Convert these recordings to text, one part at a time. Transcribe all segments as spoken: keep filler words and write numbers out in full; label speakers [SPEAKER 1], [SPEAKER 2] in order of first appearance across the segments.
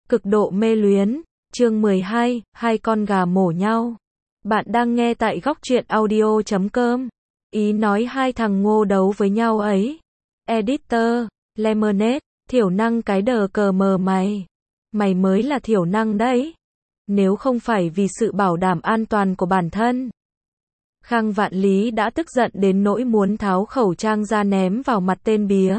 [SPEAKER 1] Cực độ mê luyến, chương mười hai, hai con gà mổ nhau. Bạn đang nghe tại góc truyện audio chấm com. Ý nói hai thằng ngô đấu với nhau ấy. Editor, Lemonade, thiểu năng cái đờ cờ mờ mày. Mày mới là thiểu năng đấy. Nếu không phải vì sự bảo đảm an toàn của bản thân. Khang Vạn Lý đã tức giận đến nỗi muốn tháo khẩu trang ra ném vào mặt tên bía.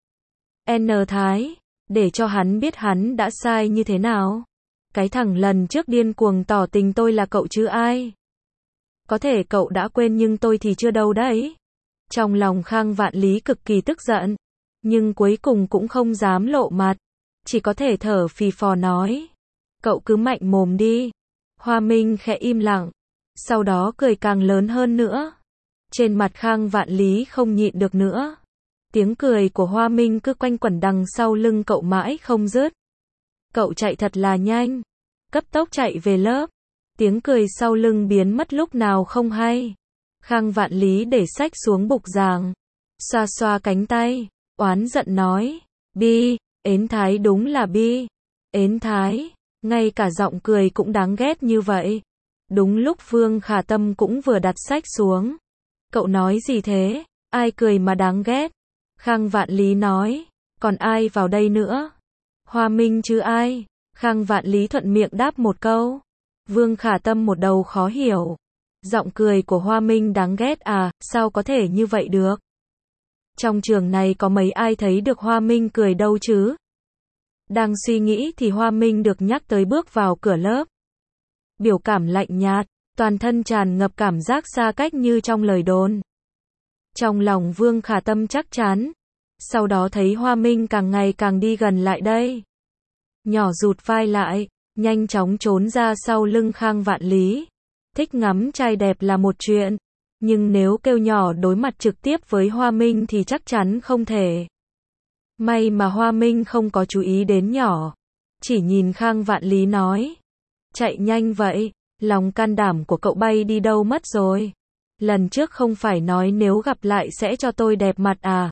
[SPEAKER 1] N Thái, để cho hắn biết hắn đã sai như thế nào. Cái thằng lần trước điên cuồng tỏ tình tôi là cậu chứ ai. Có thể cậu đã quên nhưng tôi thì chưa đâu đấy. Trong lòng Khang Vạn Lý cực kỳ tức giận, nhưng cuối cùng cũng không dám lộ mặt, chỉ có thể thở phì phò nói. Cậu cứ mạnh mồm đi. Hoa Minh khẽ im lặng, sau đó cười càng lớn hơn nữa. Trên mặt Khang Vạn Lý không nhịn được nữa. Tiếng cười của Hoa Minh cứ quanh quẩn đằng sau lưng cậu mãi không dứt. Cậu chạy thật là nhanh, cấp tốc chạy về lớp. Tiếng cười sau lưng biến mất lúc nào không hay. Khang Vạn Lý để sách xuống bục giảng, xoa xoa cánh tay, oán giận nói, Bi, ến thái đúng là Bi. Ến thái, ngay cả giọng cười cũng đáng ghét như vậy. Đúng lúc Vương Khả Tâm cũng vừa đặt sách xuống. Cậu nói gì thế, ai cười mà đáng ghét? Khang Vạn Lý nói, còn ai vào đây nữa? Hoa Minh chứ ai? Khang Vạn Lý thuận miệng đáp một câu. Vương Khả Tâm một đầu khó hiểu. Giọng cười của Hoa Minh đáng ghét à, sao có thể như vậy được? Trong trường này có mấy ai thấy được Hoa Minh cười đâu chứ? Đang suy nghĩ thì Hoa Minh được nhắc tới bước vào cửa lớp. Biểu cảm lạnh nhạt, toàn thân tràn ngập cảm giác xa cách như trong lời đồn. Trong lòng Vương Khả Tâm chắc chắn. Sau đó thấy Hoa Minh càng ngày càng đi gần lại đây. Nhỏ rụt vai lại, nhanh chóng trốn ra sau lưng Khang Vạn Lý. Thích ngắm trai đẹp là một chuyện, nhưng nếu kêu nhỏ đối mặt trực tiếp với Hoa Minh thì chắc chắn không thể. May mà Hoa Minh không có chú ý đến nhỏ, chỉ nhìn Khang Vạn Lý nói. Chạy nhanh vậy, lòng can đảm của cậu bay đi đâu mất rồi? Lần trước không phải nói nếu gặp lại sẽ cho tôi đẹp mặt à?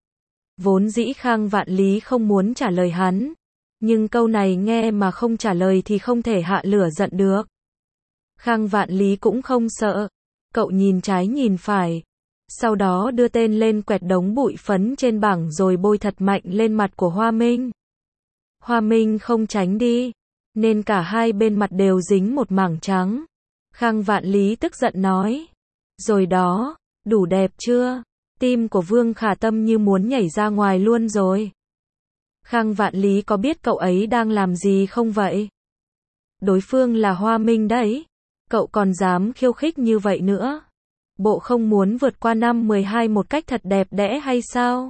[SPEAKER 1] Vốn dĩ Khang Vạn Lý không muốn trả lời hắn, nhưng câu này nghe mà không trả lời thì không thể hạ lửa giận được. Khang Vạn Lý cũng không sợ, cậu nhìn trái nhìn phải, sau đó đưa tên lên quẹt đống bụi phấn trên bảng rồi bôi thật mạnh lên mặt của Hoa Minh. Hoa Minh không tránh đi, nên cả hai bên mặt đều dính một mảng trắng. Khang Vạn Lý tức giận nói, rồi đó, đủ đẹp chưa? Tim của Vương Khả Tâm như muốn nhảy ra ngoài luôn rồi. Khang Vạn Lý có biết cậu ấy đang làm gì không vậy? Đối phương là Hoa Minh đấy, cậu còn dám khiêu khích như vậy nữa? Bộ không muốn vượt qua năm mười hai một cách thật đẹp đẽ hay sao?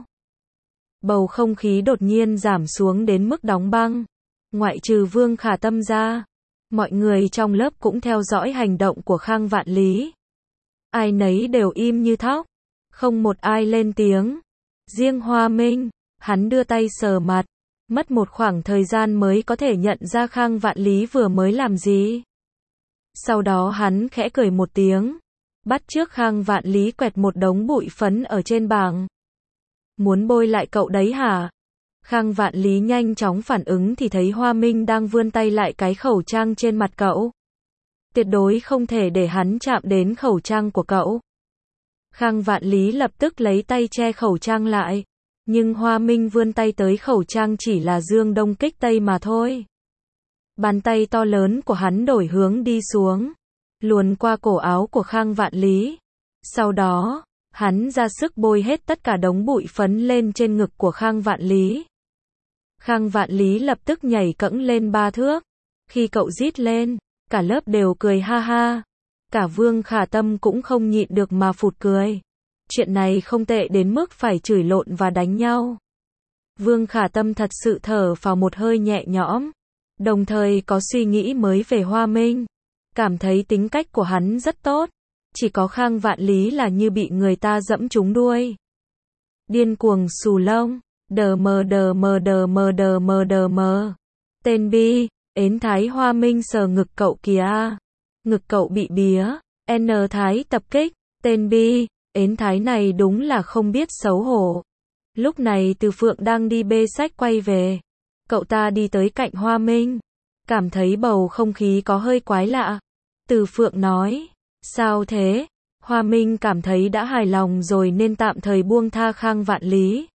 [SPEAKER 1] Bầu không khí đột nhiên giảm xuống đến mức đóng băng. Ngoại trừ Vương Khả Tâm ra, mọi người trong lớp cũng theo dõi hành động của Khang Vạn Lý. Ai nấy đều im như thóc, không một ai lên tiếng. Riêng Hoa Minh, hắn đưa tay sờ mặt, mất một khoảng thời gian mới có thể nhận ra Khang Vạn Lý vừa mới làm gì. Sau đó hắn khẽ cười một tiếng, bắt chước Khang Vạn Lý quẹt một đống bụi phấn ở trên bảng. Muốn bôi lại cậu đấy hả? Khang Vạn Lý nhanh chóng phản ứng thì thấy Hoa Minh đang vươn tay lại cái khẩu trang trên mặt cậu. Tuyệt đối không thể để hắn chạm đến khẩu trang của cậu. Khang Vạn Lý lập tức lấy tay che khẩu trang lại, nhưng Hoa Minh vươn tay tới khẩu trang chỉ là dương đông kích tây mà thôi. Bàn tay to lớn của hắn đổi hướng đi xuống, luồn qua cổ áo của Khang Vạn Lý. Sau đó, hắn ra sức bôi hết tất cả đống bụi phấn lên trên ngực của Khang Vạn Lý. Khang Vạn Lý lập tức nhảy cẫng lên ba thước. Khi cậu rít lên, cả lớp đều cười ha ha. Cả Vương Khả Tâm cũng không nhịn được mà phụt cười. Chuyện này không tệ đến mức phải chửi lộn và đánh nhau. Vương Khả Tâm thật sự thở vào một hơi nhẹ nhõm, đồng thời có suy nghĩ mới về Hoa Minh. Cảm thấy tính cách của hắn rất tốt, chỉ có Khang Vạn Lý là như bị người ta dẫm trúng đuôi. Điên cuồng xù lông, đờ mờ đờ mờ đờ mờ đờ mờ đờ mờ. Tên Bi, ến thái. Hoa Minh sờ ngực cậu kìa. Ngực cậu bị bía. N Thái tập kích. Tên Bi, ến thái này đúng là không biết xấu hổ. Lúc này Từ Phượng đang đi bê sách quay về. Cậu ta đi tới cạnh Hoa Minh, Cảm thấy bầu không khí có hơi quái lạ. Từ Phượng nói, sao thế? Hoa Minh cảm thấy đã hài lòng rồi nên tạm thời buông tha Khang Vạn Lý.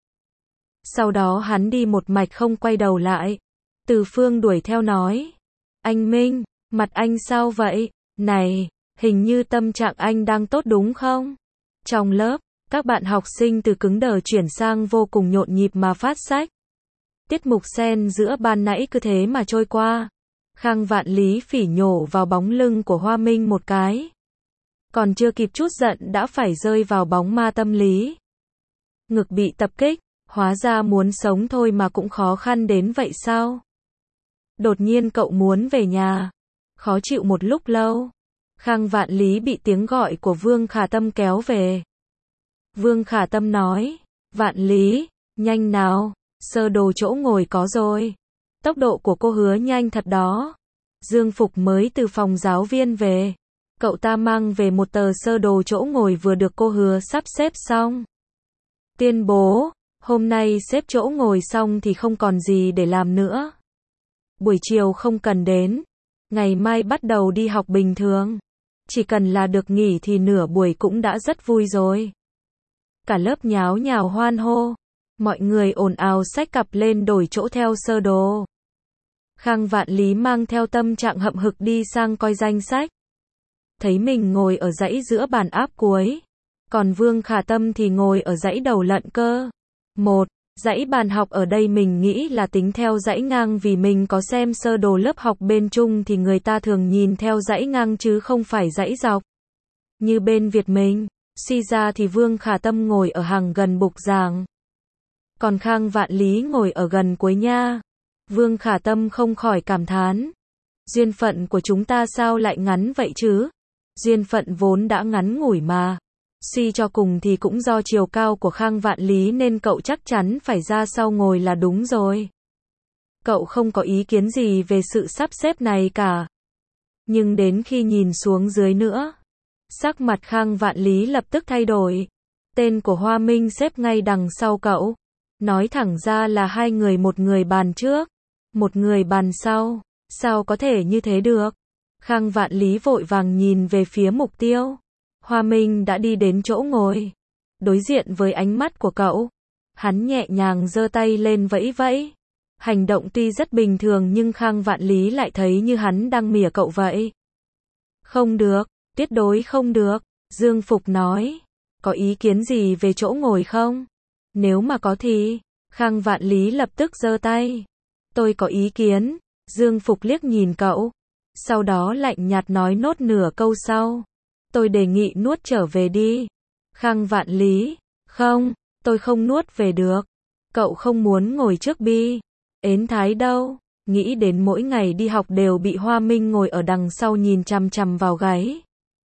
[SPEAKER 1] Sau đó hắn đi một mạch không quay đầu lại. Từ Phương đuổi theo nói, anh Minh, mặt anh sao vậy? Này, hình như tâm trạng anh đang tốt đúng không? Trong lớp, các bạn học sinh từ cứng đờ chuyển sang vô cùng nhộn nhịp mà phát sách. Tiết mục xen giữa ban nãy cứ thế mà trôi qua. Khang Vạn Lý phỉ nhổ vào bóng lưng của Hoa Minh một cái. Còn chưa kịp chút giận đã phải rơi vào bóng ma tâm lý. Ngực bị tập kích, hóa ra muốn sống thôi mà cũng khó khăn đến vậy sao? Đột nhiên cậu muốn về nhà. Khó chịu một lúc lâu. Khang Vạn Lý bị tiếng gọi của Vương Khả Tâm kéo về. Vương Khả Tâm nói, Vạn Lý, nhanh nào, sơ đồ chỗ ngồi có rồi. Tốc độ của cô hứa nhanh thật đó. Dương Phục mới từ phòng giáo viên về. Cậu ta mang về một tờ sơ đồ chỗ ngồi vừa được cô hứa sắp xếp xong. Tuyên bố, hôm nay xếp chỗ ngồi xong thì không còn gì để làm nữa. Buổi chiều không cần đến. Ngày mai bắt đầu đi học bình thường. Chỉ cần là được nghỉ thì nửa buổi cũng đã rất vui rồi. Cả lớp nháo nhào hoan hô. Mọi người ồn ào xách cặp lên đổi chỗ theo sơ đồ. Khang Vạn Lý mang theo tâm trạng hậm hực đi sang coi danh sách. Thấy mình ngồi ở dãy giữa bàn áp cuối. Còn Vương Khả Tâm thì ngồi ở dãy đầu lận cơ. Một, dãy bàn học ở đây mình nghĩ là tính theo dãy ngang vì mình có xem sơ đồ lớp học bên Trung thì người ta thường nhìn theo dãy ngang chứ không phải dãy dọc. Như bên Việt mình, suy ra thì Vương Khả Tâm ngồi ở hàng gần bục giảng. Còn Khang Vạn Lý ngồi ở gần cuối nha. Vương Khả Tâm không khỏi cảm thán. Duyên phận của chúng ta sao lại ngắn vậy chứ? Duyên phận vốn đã ngắn ngủi mà. Suy cho cùng thì cũng do chiều cao của Khang Vạn Lý nên cậu chắc chắn phải ra sau ngồi là đúng rồi. Cậu không có ý kiến gì về sự sắp xếp này cả. Nhưng đến khi nhìn xuống dưới nữa, sắc mặt Khang Vạn Lý lập tức thay đổi. Tên của Hoa Minh xếp ngay đằng sau cậu. Nói thẳng ra là hai người, một người bàn trước, một người bàn sau. Sao có thể như thế được? Khang Vạn Lý vội vàng nhìn về phía mục tiêu. Hoa Minh đã đi đến chỗ ngồi. Đối diện với ánh mắt của cậu. Hắn nhẹ nhàng giơ tay lên vẫy vẫy. Hành động tuy rất bình thường nhưng Khang Vạn Lý lại thấy như hắn đang mỉa cậu vậy. Không được, tuyệt đối không được. Dương Phục nói. Có ý kiến gì về chỗ ngồi không? Nếu mà có thì... Khang Vạn Lý lập tức giơ tay. Tôi có ý kiến. Dương Phục liếc nhìn cậu. Sau đó lạnh nhạt nói nốt nửa câu sau. Tôi đề nghị nuốt trở về đi. Khang Vạn Lý. Không, tôi không nuốt về được. Cậu không muốn ngồi trước bi. Ến Thái đâu? Nghĩ đến mỗi ngày đi học đều bị Hoa Minh ngồi ở đằng sau nhìn chằm chằm vào gáy.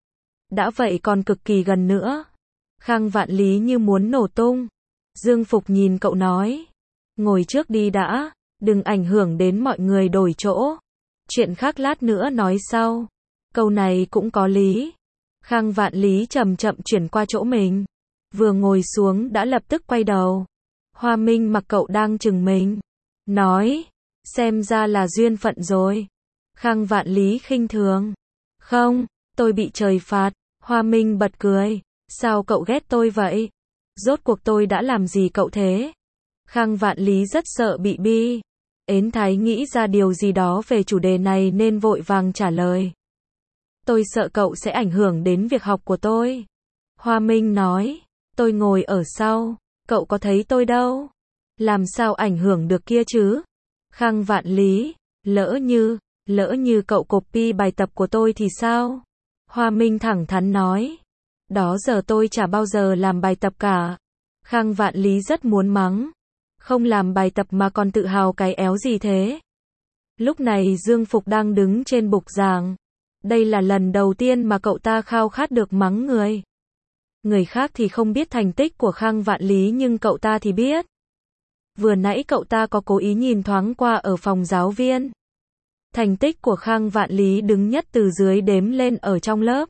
[SPEAKER 1] Đã vậy còn cực kỳ gần nữa. Khang Vạn Lý như muốn nổ tung. Dương Phục nhìn cậu nói. Ngồi trước đi đã. Đừng ảnh hưởng đến mọi người đổi chỗ. Chuyện khác lát nữa nói sau. Câu này cũng có lý. Khang Vạn Lý chậm chậm chuyển qua chỗ mình. Vừa ngồi xuống đã lập tức quay đầu. Hoa Minh mặc cậu đang chừng mình. Nói. Xem ra là duyên phận rồi. Khang Vạn Lý khinh thường. Không, tôi bị trời phạt. Hoa Minh bật cười. Sao cậu ghét tôi vậy? Rốt cuộc tôi đã làm gì cậu thế? Khang Vạn Lý rất sợ bị bi. Ến Thái nghĩ ra điều gì đó về chủ đề này nên vội vàng trả lời. Tôi sợ cậu sẽ ảnh hưởng đến việc học của tôi. Hoa Minh nói. Tôi ngồi ở sau. Cậu có thấy tôi đâu? Làm sao ảnh hưởng được kia chứ? Khang Vạn Lý. Lỡ như, lỡ như cậu copy bài tập của tôi thì sao? Hoa Minh thẳng thắn nói. Đó giờ tôi chả bao giờ làm bài tập cả. Khang Vạn Lý rất muốn mắng. Không làm bài tập mà còn tự hào cái éo gì thế? Lúc này Dương Phục đang đứng trên bục giảng. Đây là lần đầu tiên mà cậu ta khao khát được mắng người. Người khác thì không biết thành tích của Khang Vạn Lý nhưng cậu ta thì biết. Vừa nãy cậu ta có cố ý nhìn thoáng qua ở phòng giáo viên. Thành tích của Khang Vạn Lý đứng nhất từ dưới đếm lên ở trong lớp.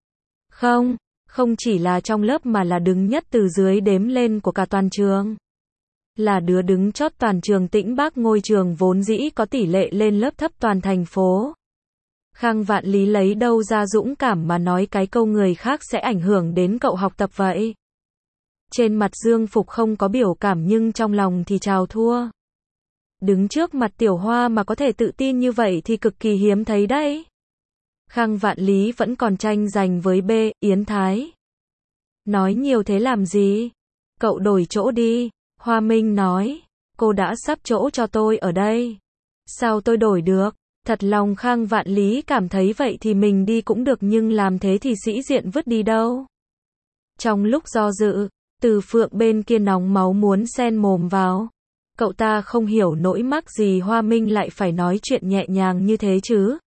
[SPEAKER 1] Không, không chỉ là trong lớp mà là đứng nhất từ dưới đếm lên của cả toàn trường. là đứa đứng chót toàn trường Tĩnh Bắc, ngôi trường vốn dĩ có tỷ lệ lên lớp thấp toàn thành phố. Khang Vạn Lý lấy đâu ra dũng cảm mà nói cái câu người khác sẽ ảnh hưởng đến cậu học tập vậy? Trên mặt Dương Phục không có biểu cảm nhưng trong lòng thì chào thua. Đứng trước mặt Tiểu Hoa mà có thể tự tin như vậy thì cực kỳ hiếm thấy đấy. Khang Vạn Lý vẫn còn tranh giành với B. Yến Thái. Nói nhiều thế làm gì? Cậu đổi chỗ đi. Hoa Minh nói. Cô đã sắp chỗ cho tôi ở đây. Sao tôi đổi được? Thật lòng Khang Vạn Lý cảm thấy vậy thì mình đi cũng được nhưng làm thế thì sĩ diện vứt đi đâu. Trong lúc do dự, Từ Phượng bên kia nóng máu muốn xen mồm vào. Cậu ta không hiểu nỗi mắc gì Hoa Minh lại phải nói chuyện nhẹ nhàng như thế chứ.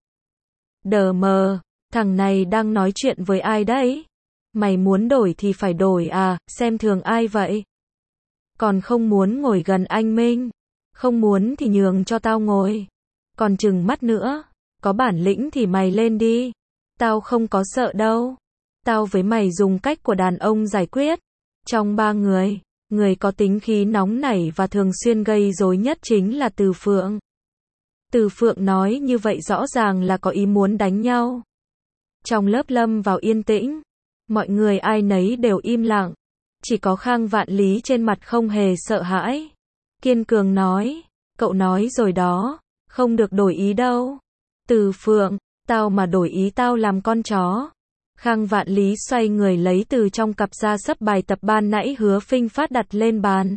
[SPEAKER 1] Đờ mờ, thằng này đang nói chuyện với ai đấy? Mày muốn đổi thì phải đổi à, xem thường ai vậy? Còn không muốn ngồi gần anh Minh? Không muốn thì nhường cho tao ngồi. Còn chừng mắt nữa, có bản lĩnh thì mày lên đi. Tao không có sợ đâu. Tao với mày dùng cách của đàn ông giải quyết. Trong ba người, người có tính khí nóng nảy và thường xuyên gây rối nhất chính là Từ Phượng. Từ Phượng nói như vậy rõ ràng là có ý muốn đánh nhau. Trong lớp lâm vào yên tĩnh, mọi người ai nấy đều im lặng. Chỉ có Khang Vạn Lý trên mặt không hề sợ hãi. Kiên cường nói, cậu nói rồi đó, không được đổi ý đâu. Từ Phượng, tao mà đổi ý tao làm con chó. Khang Vạn Lý xoay người lấy từ trong cặp ra sấp bài tập ban nãy Hứa Phinh phát đặt lên bàn.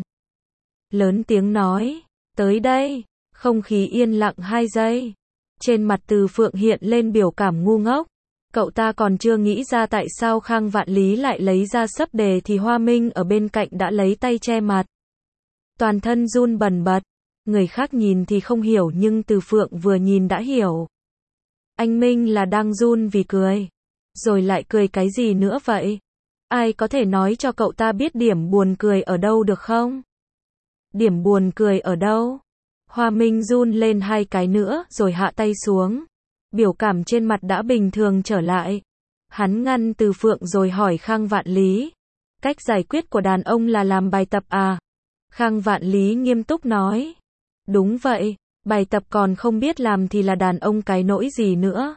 [SPEAKER 1] Lớn tiếng nói, tới đây. Không khí yên lặng hai giây. Trên mặt Từ Phượng hiện lên biểu cảm ngu ngốc. Cậu ta còn chưa nghĩ ra tại sao Khang Vạn Lý lại lấy ra sấp đề thì Hoa Minh ở bên cạnh đã lấy tay che mặt. Toàn thân run bần bật. Người khác nhìn thì không hiểu nhưng Từ Phượng vừa nhìn đã hiểu. Anh Minh là đang run vì cười. Rồi lại cười cái gì nữa vậy? Ai có thể nói cho cậu ta biết điểm buồn cười ở đâu được không? Điểm buồn cười ở đâu? Hoa Minh run lên hai cái nữa rồi hạ tay xuống. Biểu cảm trên mặt đã bình thường trở lại. Hắn ngăn Từ Phượng rồi hỏi Khang Vạn Lý. Cách giải quyết của đàn ông là làm bài tập à? Khang Vạn Lý nghiêm túc nói. Đúng vậy, bài tập còn không biết làm thì là đàn ông cái nỗi gì nữa.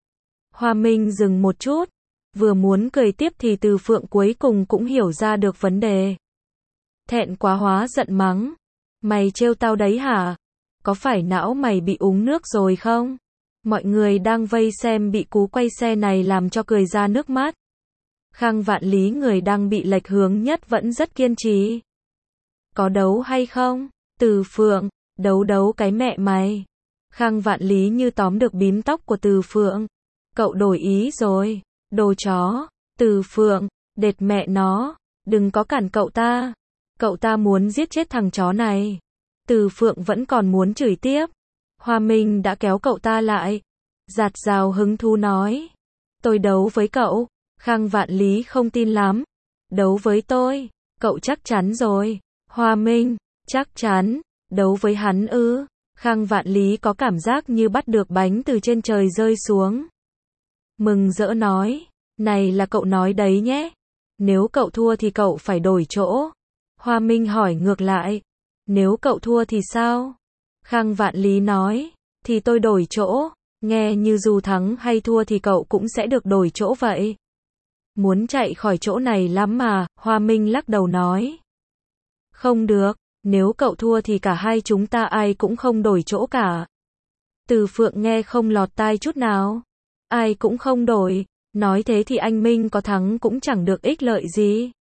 [SPEAKER 1] Hoa Minh dừng một chút. Vừa muốn cười tiếp thì Từ Phượng cuối cùng cũng hiểu ra được vấn đề. Thẹn quá hóa giận mắng. Mày trêu tao đấy hả? Có phải não mày bị uống nước rồi không? Mọi người đang vây xem bị cú quay xe này làm cho cười ra nước mắt. Khang Vạn Lý người đang bị lệch hướng nhất vẫn rất kiên trì. Có đấu hay không? Từ Phượng, đấu đấu cái mẹ mày. Khang Vạn Lý như tóm được bím tóc của Từ Phượng. Cậu đổi ý rồi, đồ chó. Từ Phượng, đệt mẹ nó, đừng có cản cậu ta. Cậu ta muốn giết chết thằng chó này. Từ Phượng vẫn còn muốn chửi tiếp. Hoa Minh đã kéo cậu ta lại. Giạt rào hứng thú nói. Tôi đấu với cậu. Khang Vạn Lý không tin lắm. Đấu với tôi. Cậu chắc chắn rồi. Hoa Minh, chắc chắn. Đấu với hắn ư? Khang Vạn Lý có cảm giác như bắt được bánh từ trên trời rơi xuống. Mừng rỡ nói. Này là cậu nói đấy nhé. Nếu cậu thua thì cậu phải đổi chỗ. Hoa Minh hỏi ngược lại. Nếu cậu thua thì sao? Khang Vạn Lý nói. Thì tôi đổi chỗ. Nghe như dù thắng hay thua thì cậu cũng sẽ được đổi chỗ vậy. Muốn chạy khỏi chỗ này lắm mà. Hoa Minh lắc đầu nói. Không được. Nếu cậu thua thì cả hai chúng ta ai cũng không đổi chỗ cả. Từ Phượng nghe không lọt tai chút nào. Ai cũng không đổi. Nói thế thì anh Minh có thắng cũng chẳng được ích lợi gì.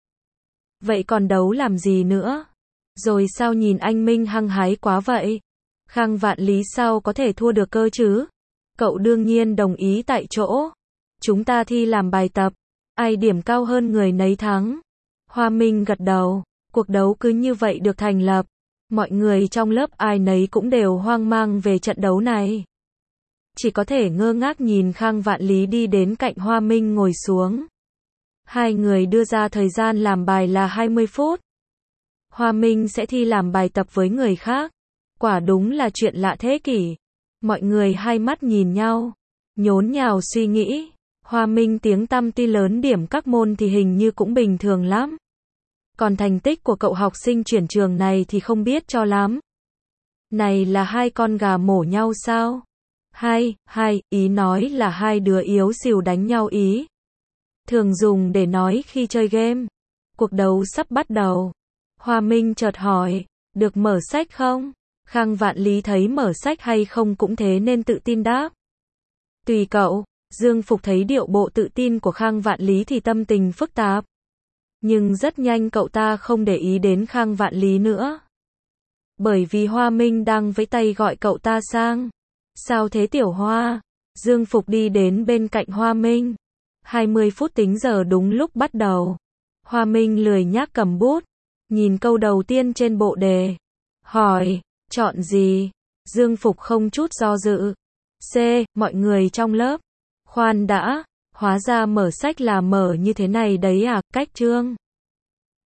[SPEAKER 1] Vậy còn đấu làm gì nữa? Rồi sao nhìn anh Minh hăng hái quá vậy? Khang Vạn Lý sao có thể thua được cơ chứ? Cậu đương nhiên đồng ý tại chỗ. Chúng ta thi làm bài tập. Ai điểm cao hơn người nấy thắng. Hoa Minh gật đầu. Cuộc đấu cứ như vậy được thành lập. Mọi người trong lớp ai nấy cũng đều hoang mang về trận đấu này. Chỉ có thể ngơ ngác nhìn Khang Vạn Lý đi đến cạnh Hoa Minh ngồi xuống. Hai người đưa ra thời gian làm bài là hai mươi phút. Hoa Minh sẽ thi làm bài tập với người khác. Quả đúng là chuyện lạ thế kỷ. Mọi người hai mắt nhìn nhau. Nhốn nhào suy nghĩ. Hoa Minh tiếng tăm tuy lớn điểm các môn thì hình như cũng bình thường lắm. Còn thành tích của cậu học sinh chuyển trường này thì không biết cho lắm. Này là hai con gà mổ nhau sao? Hai, hai, ý nói là hai đứa yếu xìu đánh nhau ý. Thường dùng để nói khi chơi game. Cuộc đấu sắp bắt đầu. Hoa Minh chợt hỏi, được mở sách không? Khang Vạn Lý thấy mở sách hay không cũng thế nên tự tin đáp. Tùy cậu. Dương Phục thấy điệu bộ tự tin của Khang Vạn Lý thì tâm tình phức tạp. Nhưng rất nhanh cậu ta không để ý đến Khang Vạn Lý nữa. Bởi vì Hoa Minh đang vẫy tay gọi cậu ta sang. Sao thế Tiểu Hoa? Dương Phục đi đến bên cạnh Hoa Minh. hai mươi phút tính giờ đúng lúc bắt đầu. Hoa Minh lười nhác cầm bút. Nhìn câu đầu tiên trên bộ đề. Hỏi, chọn gì? Dương Phục không chút do dự. C, mọi người trong lớp. Khoan đã, hóa ra mở sách là mở như thế này đấy à, cách chương.